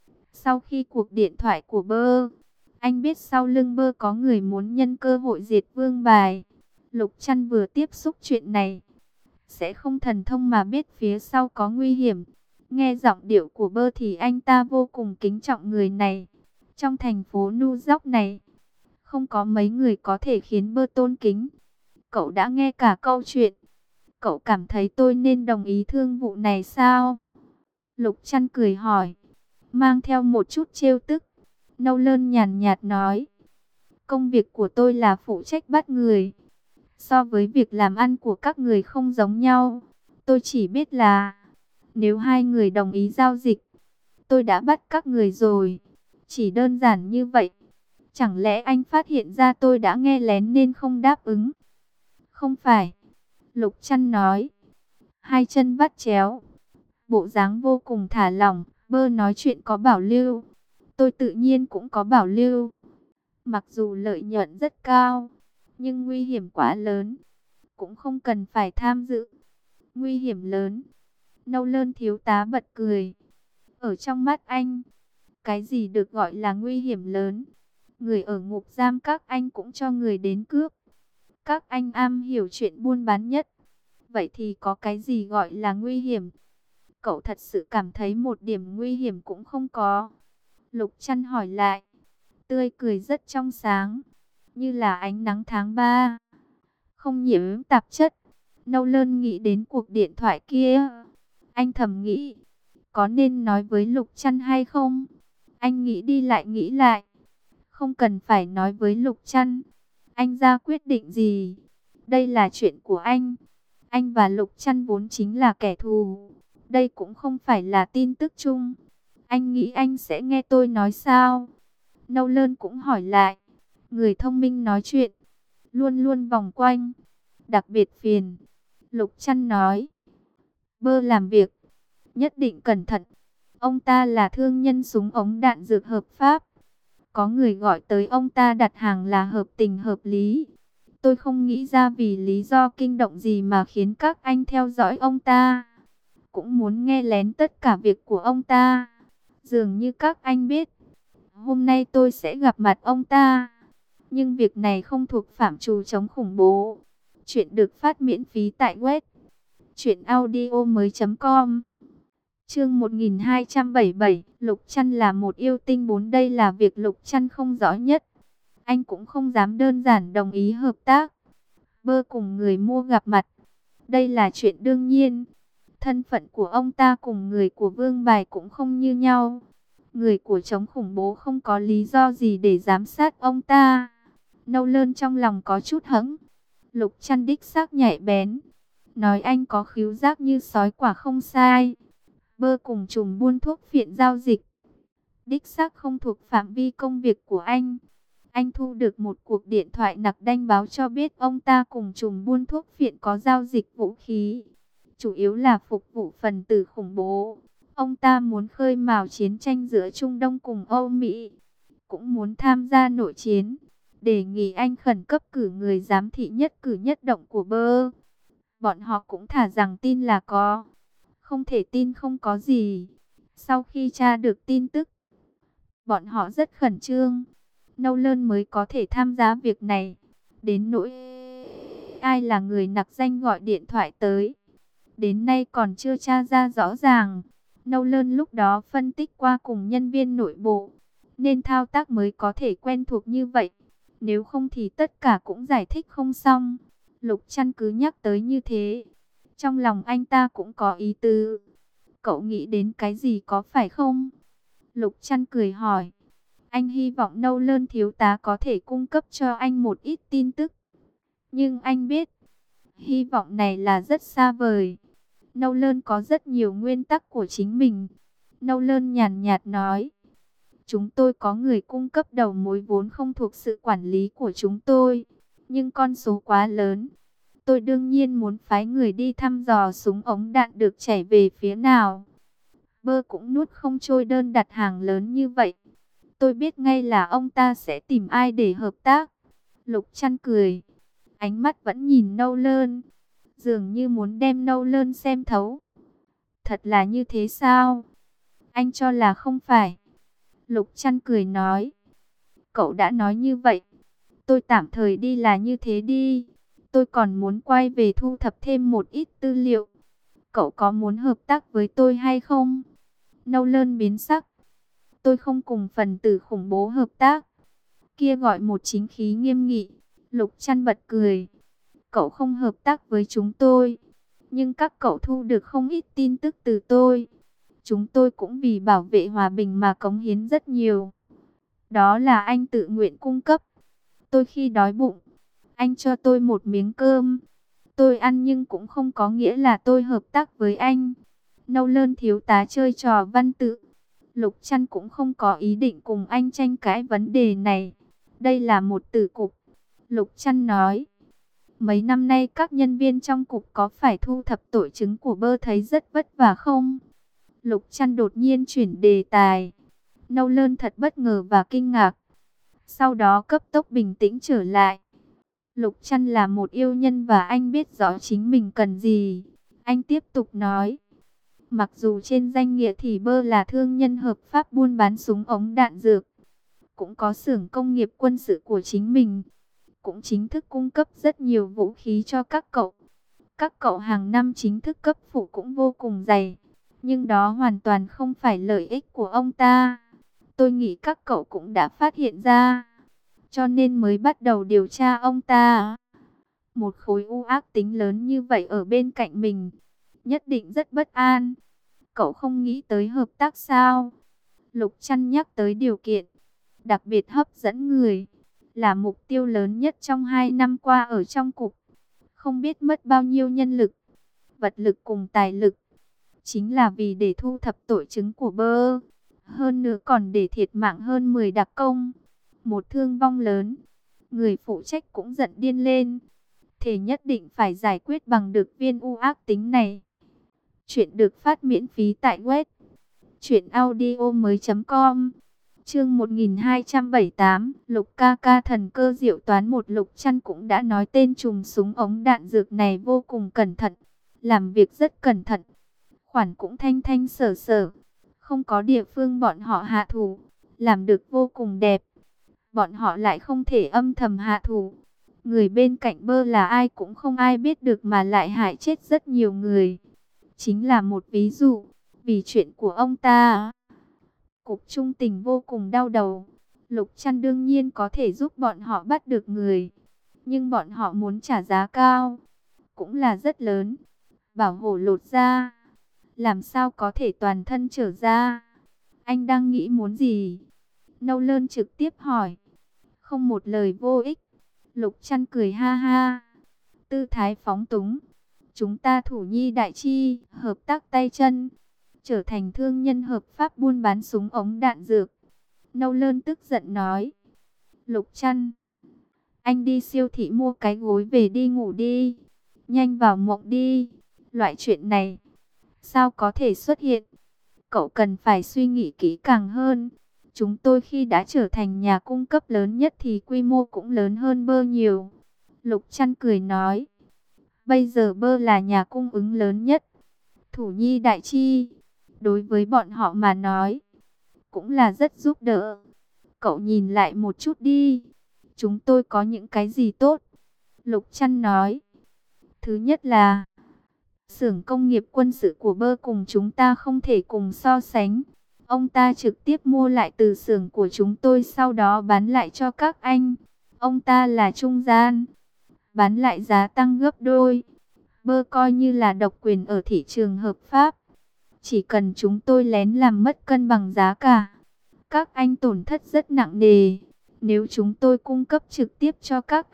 Sau khi cuộc điện thoại của Bơ, anh biết sau lưng Bơ có người muốn nhân cơ hội diệt Vương Bài. Lục Trăn vừa tiếp xúc chuyện này, sẽ không thần thông mà biết phía sau có nguy hiểm. Nghe giọng điệu của Bơ thì anh ta vô cùng kính trọng người này. Trong thành phố New York này, không có mấy người có thể khiến Bơ tôn kính. Cậu đã nghe cả câu chuyện. Cậu cảm thấy tôi nên đồng ý thương vụ này sao? Lục Trăn cười hỏi, mang theo một chút trêu tức. Nâu lơn nhàn nhạt nói, công việc của tôi là phụ trách bắt người. So với việc làm ăn của các người không giống nhau. Tôi chỉ biết là, nếu hai người đồng ý giao dịch, tôi đã bắt các người rồi. Chỉ đơn giản như vậy. Chẳng lẽ anh phát hiện ra tôi đã nghe lén nên không đáp ứng? Không phải. Lục Trăn nói, hai chân vắt chéo, bộ dáng vô cùng thả lỏng. Bơ nói chuyện có bảo lưu, tôi tự nhiên cũng có bảo lưu. Mặc dù lợi nhuận rất cao, nhưng nguy hiểm quá lớn, cũng không cần phải tham dự. Nguy hiểm lớn? Nâu lơn thiếu tá bật cười. Ở trong mắt anh, cái gì được gọi là nguy hiểm lớn? Người ở ngục giam các anh cũng cho người đến cướp. Các anh am hiểu chuyện buôn bán nhất. Vậy thì có cái gì gọi là nguy hiểm? Cậu thật sự cảm thấy một điểm nguy hiểm cũng không có? Lục Trăn hỏi lại, tươi cười rất trong sáng, như là ánh nắng tháng 3, không nhiễm tạp chất. Nâu lơn nghĩ đến cuộc điện thoại kia, Anh thầm nghĩ, có nên nói với Lục Trăn hay không? Anh nghĩ đi lại nghĩ lại, không cần phải nói với Lục Trăn. Anh ra quyết định gì? Đây là chuyện của anh. Anh và Lục Trăn vốn chính là kẻ thù. Đây cũng không phải là tin tức chung. Anh nghĩ anh sẽ nghe tôi nói sao? Nâu Lơn cũng hỏi lại. Người thông minh nói chuyện, luôn luôn vòng quanh, đặc biệt phiền. Lục Trăn nói. Bơ làm việc, nhất định cẩn thận. Ông ta là thương nhân súng ống đạn dược hợp pháp. Có người gọi tới ông ta đặt hàng là hợp tình hợp lý. Tôi không nghĩ ra vì lý do kinh động gì mà khiến các anh theo dõi ông ta. Cũng muốn nghe lén tất cả việc của ông ta. Dường như các anh biết, hôm nay tôi sẽ gặp mặt ông ta. Nhưng việc này không thuộc phạm trù chống khủng bố. Chuyện được phát miễn phí tại web truyệnaudiomoi.com. Chương 1277, Lục Trăn là một yêu tinh 4. Đây là việc Lục Trăn không rõ nhất. Anh cũng không dám đơn giản đồng ý hợp tác. Bơ cùng người mua gặp mặt, đây là chuyện đương nhiên. Thân phận của ông ta cùng người của Vương Bài cũng không như nhau. Người của chống khủng bố không có lý do gì để giám sát ông ta. Nâu Lơn trong lòng có chút hững. Lục Trăn đích xác nhạy bén, nói anh có khứu giác như sói quả không sai. Bơ cùng trùm buôn thuốc phiện giao dịch, đích xác không thuộc phạm vi công việc của anh. Anh thu được một cuộc điện thoại nặc đanh báo cho biết ông ta cùng trùm buôn thuốc phiện có giao dịch vũ khí, chủ yếu là phục vụ phần tử khủng bố. Ông ta muốn khơi mào chiến tranh giữa Trung Đông cùng Âu Mỹ, cũng muốn tham gia nội chiến. Đề nghị anh khẩn cấp cử người giám thị nhất cử nhất động của Bơ. Bọn họ cũng thả rằng tin là có, không thể tin không có gì. Sau khi tra được tin tức, bọn họ rất khẩn trương. Nâu Lơn mới có thể tham gia việc này. Đến nỗi ai là người nặc danh gọi điện thoại tới, đến nay còn chưa tra ra rõ ràng. Nâu Lơn lúc đó phân tích qua cùng nhân viên nội bộ, nên thao tác mới có thể quen thuộc như vậy. Nếu không thì tất cả cũng giải thích không xong. Lục Trăn cứ nhắc tới như thế, trong lòng anh ta cũng có ý tứ. Cậu nghĩ đến cái gì có phải không? Lục Trăn cười hỏi. Anh hy vọng Nâu Lơn thiếu tá có thể cung cấp cho anh một ít tin tức. Nhưng anh biết, hy vọng này là rất xa vời. Nâu Lơn có rất nhiều nguyên tắc của chính mình. Nâu Lơn nhàn nhạt nói. Chúng tôi có người cung cấp đầu mối vốn không thuộc sự quản lý của chúng tôi. Nhưng con số quá lớn. Tôi đương nhiên muốn phái người đi thăm dò súng ống đạn được chảy về phía nào. Bơ cũng nuốt không trôi đơn đặt hàng lớn như vậy. Tôi biết ngay là ông ta sẽ tìm ai để hợp tác. Lục Trăn cười, ánh mắt vẫn nhìn Nâu Lơn, dường như muốn đem Nâu Lơn xem thấu. Thật là như thế sao? Anh cho là không phải. Lục Trăn cười nói. Cậu đã nói như vậy, tôi tạm thời đi là như thế đi. Tôi còn muốn quay về thu thập thêm một ít tư liệu. Cậu có muốn hợp tác với tôi hay không? Nâu Lơn biến sắc. Tôi không cùng phần tử khủng bố hợp tác. Kia gọi một chính khí nghiêm nghị. Lục Trăn bật cười. Cậu không hợp tác với chúng tôi, nhưng các cậu thu được không ít tin tức từ tôi. Chúng tôi cũng vì bảo vệ hòa bình mà cống hiến rất nhiều. Đó là anh tự nguyện cung cấp. Tôi khi đói bụng, anh cho tôi một miếng cơm. Tôi ăn nhưng cũng không có nghĩa là tôi hợp tác với anh. Nâu Lơn thiếu tá chơi trò văn tự. Lục Trăn cũng không có ý định cùng anh tranh cãi vấn đề này. Đây là một tử cục. Lục Trăn nói. Mấy năm nay các nhân viên trong cục có phải thu thập tội chứng của Bơ thấy rất vất vả không? Lục Trăn đột nhiên chuyển đề tài. Nâu Lơn thật bất ngờ và kinh ngạc. Sau đó cấp tốc bình tĩnh trở lại. Lục Trăn là một yêu nhân và anh biết rõ chính mình cần gì. Anh tiếp tục nói. Mặc dù trên danh nghĩa thì Bơ là thương nhân hợp pháp buôn bán súng ống đạn dược, cũng có xưởng công nghiệp quân sự của chính mình, cũng chính thức cung cấp rất nhiều vũ khí cho các cậu. Các cậu hàng năm chính thức cấp phụ cũng vô cùng dày, nhưng đó hoàn toàn không phải lợi ích của ông ta. Tôi nghĩ các cậu cũng đã phát hiện ra, cho nên mới bắt đầu điều tra ông ta. Một khối u ác tính lớn như vậy ở bên cạnh mình, nhất định rất bất an. Cậu không nghĩ tới hợp tác sao? Lục Trăn nhắc tới điều kiện đặc biệt hấp dẫn người, là mục tiêu lớn nhất trong 2 năm qua ở trong cục. Không biết mất bao nhiêu nhân lực, vật lực cùng tài lực, chính là vì để thu thập tội chứng của bơ. Hơn nữa còn để thiệt mạng hơn 10 đặc công. Một thương vong lớn, người phụ trách cũng giận điên lên. Thề nhất định phải giải quyết bằng được viên u ác tính này. Chuyện được phát miễn phí tại web truyệnaudiomoi.com. Chương 1278, Lục ca ca thần cơ diệu toán. Một Lục Trăn cũng đã nói tên trùm súng ống đạn dược này vô cùng cẩn thận, làm việc rất cẩn thận, khoản cũng thanh thanh sở sở, không có địa phương bọn họ hạ thủ, làm được vô cùng đẹp. Bọn họ lại không thể âm thầm hạ thủ. Người bên cạnh bơ là ai cũng không ai biết được mà lại hại chết rất nhiều người. Chính là một ví dụ, vì chuyện của ông ta. Cục Trung tình vô cùng đau đầu. Lục Trăn đương nhiên có thể giúp bọn họ bắt được người, nhưng bọn họ muốn trả giá cao, cũng là rất lớn. Bảo hổ lột ra, làm sao có thể toàn thân trở ra? Anh đang nghĩ muốn gì? Nâu Lơn trực tiếp hỏi. Không một lời vô ích. Lục Trăn cười ha ha, tư thái phóng túng. Chúng ta thủ nhi đại chi, hợp tác tay chân, trở thành thương nhân hợp pháp buôn bán súng ống đạn dược. Nâu Lơn tức giận nói. Lục Trăn, anh đi siêu thị mua cái gối về đi ngủ đi. Nhanh vào mộng đi. Loại chuyện này, sao có thể xuất hiện? Cậu cần phải suy nghĩ kỹ càng hơn. Chúng tôi khi đã trở thành nhà cung cấp lớn nhất thì quy mô cũng lớn hơn bơ nhiều. Lục Trăn cười nói. Bây giờ bơ là nhà cung ứng lớn nhất. Thủ nhi đại chi, đối với bọn họ mà nói, cũng là rất giúp đỡ. Cậu nhìn lại một chút đi. Chúng tôi có những cái gì tốt? Lục Trăn nói. Thứ nhất là xưởng công nghiệp quân sự của bơ cùng chúng ta không thể cùng so sánh. Ông ta trực tiếp mua lại từ xưởng của chúng tôi, sau đó bán lại cho các anh. Ông ta là trung gian, bán lại giá tăng gấp đôi. Bơ coi như là độc quyền ở thị trường hợp pháp. Chỉ cần chúng tôi lén làm mất cân bằng giá cả, các anh tổn thất rất nặng nề. Nếu chúng tôi cung cấp trực tiếp cho các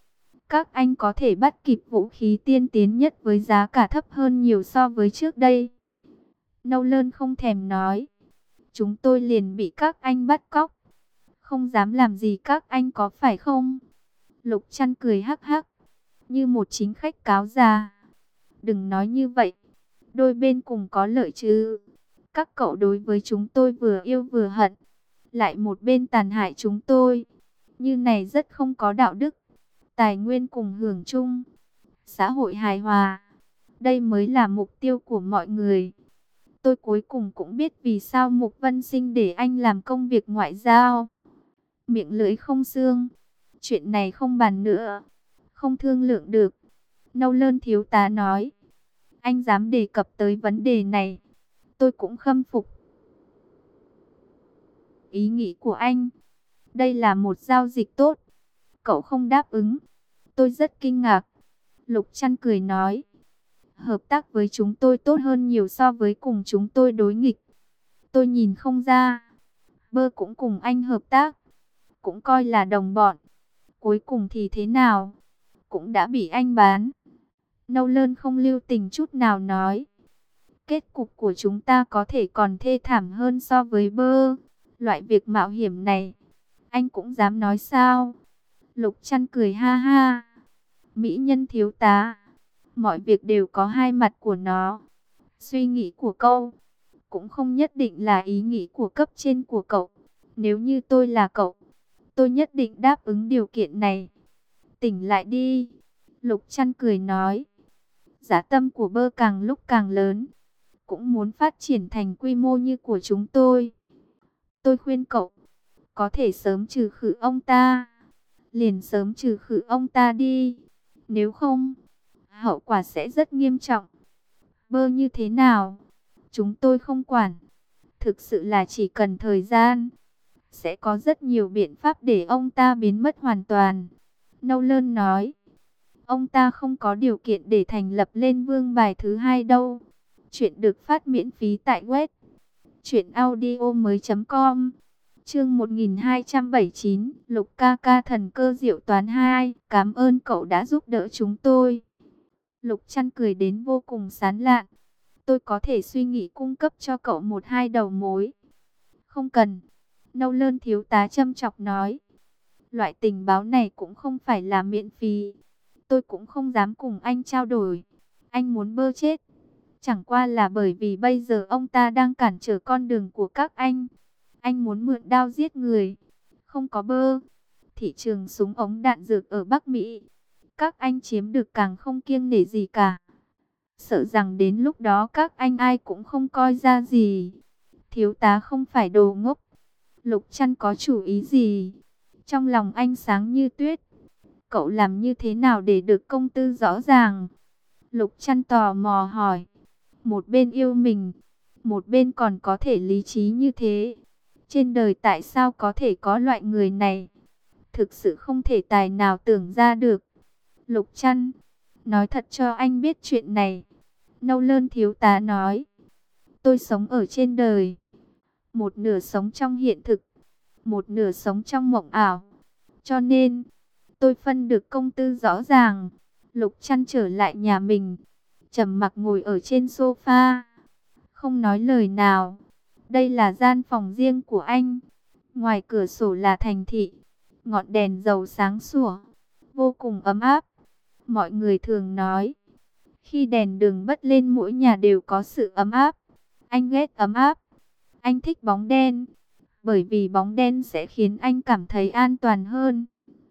anh có thể bắt kịp vũ khí tiên tiến nhất với giá cả thấp hơn nhiều so với trước đây. Nâu Lơn không thèm nói. Chúng tôi liền bị các anh bắt cóc, không dám làm gì các anh có phải không? Lục Trăn cười hắc hắc, như một chính khách cáo già. Đừng nói như vậy, đôi bên cùng có lợi chứ. Các cậu đối với chúng tôi vừa yêu vừa hận, lại một bên tàn hại chúng tôi. Như này rất không có đạo đức. Tài nguyên cùng hưởng chung, xã hội hài hòa, đây mới là mục tiêu của mọi người. Tôi cuối cùng cũng biết vì sao Mục Vân Sinh để anh làm công việc ngoại giao. Miệng lưỡi không xương. Chuyện này không bàn nữa, không thương lượng được. Nâu Lơn thiếu tá nói. Anh dám đề cập tới vấn đề này, tôi cũng khâm phục ý nghĩ của anh. Đây là một giao dịch tốt. Cậu không đáp ứng, tôi rất kinh ngạc. Lục Trăn cười nói. Hợp tác với chúng tôi tốt hơn nhiều so với cùng chúng tôi đối nghịch. Tôi nhìn không ra. Bơ cũng cùng anh hợp tác, cũng coi là đồng bọn. Cuối cùng thì thế nào? Cũng đã bị anh bán. Nâu Lơn không lưu tình chút nào nói. Kết cục của chúng ta có thể còn thê thảm hơn so với bơ. Loại việc mạo hiểm này, anh cũng dám nói sao? Lục Trăn cười ha ha. Mỹ nhân thiếu tá, mọi việc đều có hai mặt của nó. Suy nghĩ của cậu cũng không nhất định là ý nghĩ của cấp trên của cậu. Nếu như tôi là cậu, tôi nhất định đáp ứng điều kiện này. Tỉnh lại đi. Lục Trăn cười nói. Giá tâm của bơ càng lúc càng lớn, cũng muốn phát triển thành quy mô như của chúng tôi. Tôi khuyên cậu, có thể sớm trừ khử ông ta, liền sớm trừ khử ông ta đi. Nếu không, hậu quả sẽ rất nghiêm trọng. Bơ như thế nào, chúng tôi không quản. Thực sự là chỉ cần thời gian, sẽ có rất nhiều biện pháp để ông ta biến mất hoàn toàn. Nâu Lơn nói. Ông ta không có điều kiện để thành lập lên vương bài thứ hai đâu. Chuyện được phát miễn phí tại web truyệnaudiomoi.com. Chương 1279, Lục ca ca thần cơ diệu toán 2, cảm ơn cậu đã giúp đỡ chúng tôi. Lục Trăn cười đến vô cùng sán lạn. Tôi có thể suy nghĩ cung cấp cho cậu một hai đầu mối. Không cần. Nâu Lơn thiếu tá châm chọc nói. Loại tình báo này cũng không phải là miễn phí. Tôi cũng không dám cùng anh trao đổi. Anh muốn bơ chết. Chẳng qua là bởi vì bây giờ ông ta đang cản trở con đường của các anh. Anh muốn mượn đao giết người. Không có bơ. Thị trường súng ống đạn dược ở Bắc Mỹ, các anh chiếm được càng không kiêng nể gì cả. Sợ rằng đến lúc đó các anh ai cũng không coi ra gì. Thiếu tá không phải đồ ngốc. Lục Trăn có chủ ý gì? Trong lòng anh sáng như tuyết. Cậu làm như thế nào để được công tư rõ ràng? Lục Trăn tò mò hỏi. Một bên yêu mình, một bên còn có thể lý trí như thế. Trên đời tại sao có thể có loại người này? Thực sự không thể tài nào tưởng ra được. Lục Trăn, nói thật cho anh biết chuyện này. Nâu Lơn thiếu tá nói. Tôi sống ở trên đời. Một nửa sống trong hiện thực, một nửa sống trong mộng ảo. Cho nên, tôi phân được công tư rõ ràng. Lục Trăn trở lại nhà mình, trầm mặc ngồi ở trên sofa, không nói lời nào. Đây là gian phòng riêng của anh. Ngoài cửa sổ là thành thị, ngọn đèn dầu sáng sủa, vô cùng ấm áp. Mọi người thường nói, khi đèn đường bật lên mỗi nhà đều có sự ấm áp. Anh ghét ấm áp. Anh thích bóng đen, bởi vì bóng đen sẽ khiến anh cảm thấy an toàn hơn.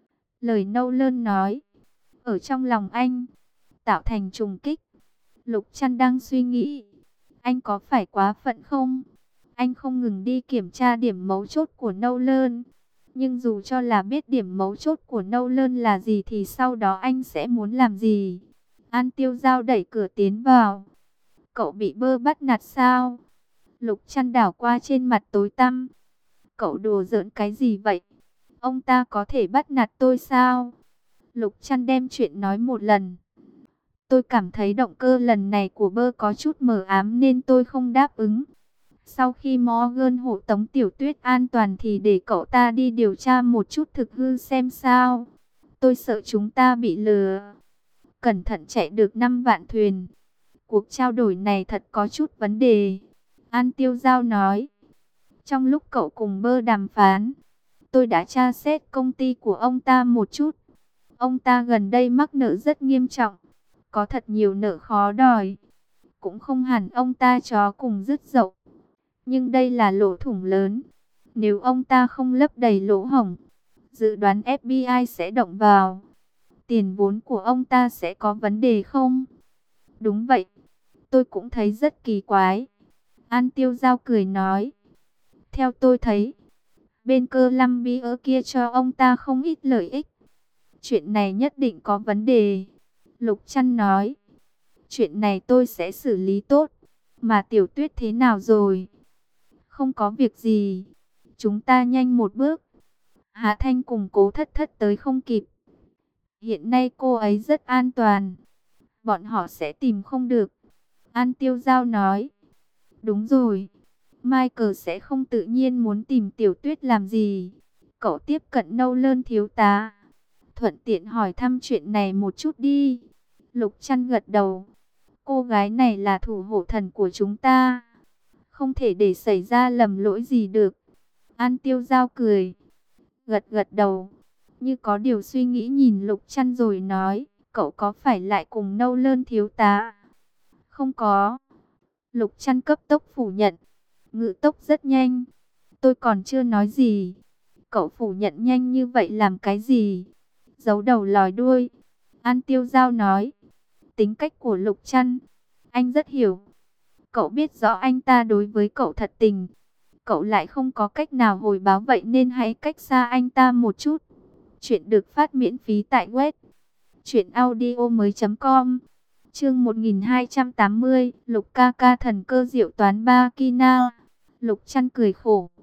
Lời Nâu Lơn nói, ở trong lòng anh, tạo thành trùng kích. Lục Trăn đang suy nghĩ, anh có phải quá phận không? Anh không ngừng đi kiểm tra điểm mấu chốt của Nâu Lơn. Nhưng dù cho là biết điểm mấu chốt của Nâu Lơn là gì thì sau đó anh sẽ muốn làm gì? An Tiêu Giao đẩy cửa tiến vào. Cậu bị bơ bắt nạt sao? Lục Trăn đảo qua trên mặt tối tăm. Cậu đùa giỡn cái gì vậy? Ông ta có thể bắt nạt tôi sao? Lục Trăn đem chuyện nói một lần. Tôi cảm thấy động cơ lần này của bơ có chút mờ ám nên tôi không đáp ứng. Sau khi Morgan hộ tống Tiểu Tuyết an toàn thì để cậu ta đi điều tra một chút thực hư xem sao. Tôi sợ chúng ta bị lừa. Cẩn thận chạy được 5 vạn thuyền. Cuộc trao đổi này thật có chút vấn đề. An Tiêu Giao nói. Trong lúc cậu cùng bơ đàm phán, tôi đã tra xét công ty của ông ta một chút. Ông ta gần đây mắc nợ rất nghiêm trọng. Có thật nhiều nợ khó đòi. Cũng không hẳn ông ta chó cùng dứt dậu. Nhưng đây là lỗ thủng lớn. Nếu ông ta không lấp đầy lỗ hổng, dự đoán FBI sẽ động vào. Tiền vốn của ông ta sẽ có vấn đề không? Đúng vậy. Tôi cũng thấy rất kỳ quái. An Tiêu Giao cười nói. Theo tôi thấy, bên Columbia kia cho ông ta không ít lợi ích. Chuyện này nhất định có vấn đề. Lục Trăn nói. Chuyện này tôi sẽ xử lý tốt. Mà Tiểu Tuyết thế nào rồi? Không có việc gì. Chúng ta nhanh một bước. Hạ Thanh cùng Cố Thất Thất tới không kịp. Hiện nay cô ấy rất an toàn. Bọn họ sẽ tìm không được. An Tiêu Giao nói. Đúng rồi. Michael sẽ không tự nhiên muốn tìm Tiểu Tuyết làm gì. Cậu tiếp cận Nâu Lơn thiếu tá. Thuận tiện hỏi thăm chuyện này một chút đi. Lục Trăn gật đầu. Cô gái này là thủ hộ thần của chúng ta. Không thể để xảy ra lầm lỗi gì được. An Tiêu Giao cười. Gật gật đầu. Như có điều suy nghĩ nhìn Lục Trăn rồi nói. Cậu có phải lại cùng Nâu Lơn thiếu tá? Không có. Lục Trăn cấp tốc phủ nhận. Ngữ tốc rất nhanh. Tôi còn chưa nói gì. Cậu phủ nhận nhanh như vậy làm cái gì? Giấu đầu lòi đuôi. An Tiêu Giao nói. Tính cách của Lục Trăn, anh rất hiểu. Cậu biết rõ anh ta đối với cậu thật tình. Cậu lại không có cách nào hồi báo, vậy nên hãy cách xa anh ta một chút. Chuyện được phát miễn phí tại web truyệnaudiomoi.com. Chương 1280, Lục ca ca thần cơ diệu toán 3 Kina. Lục Trăn cười khổ.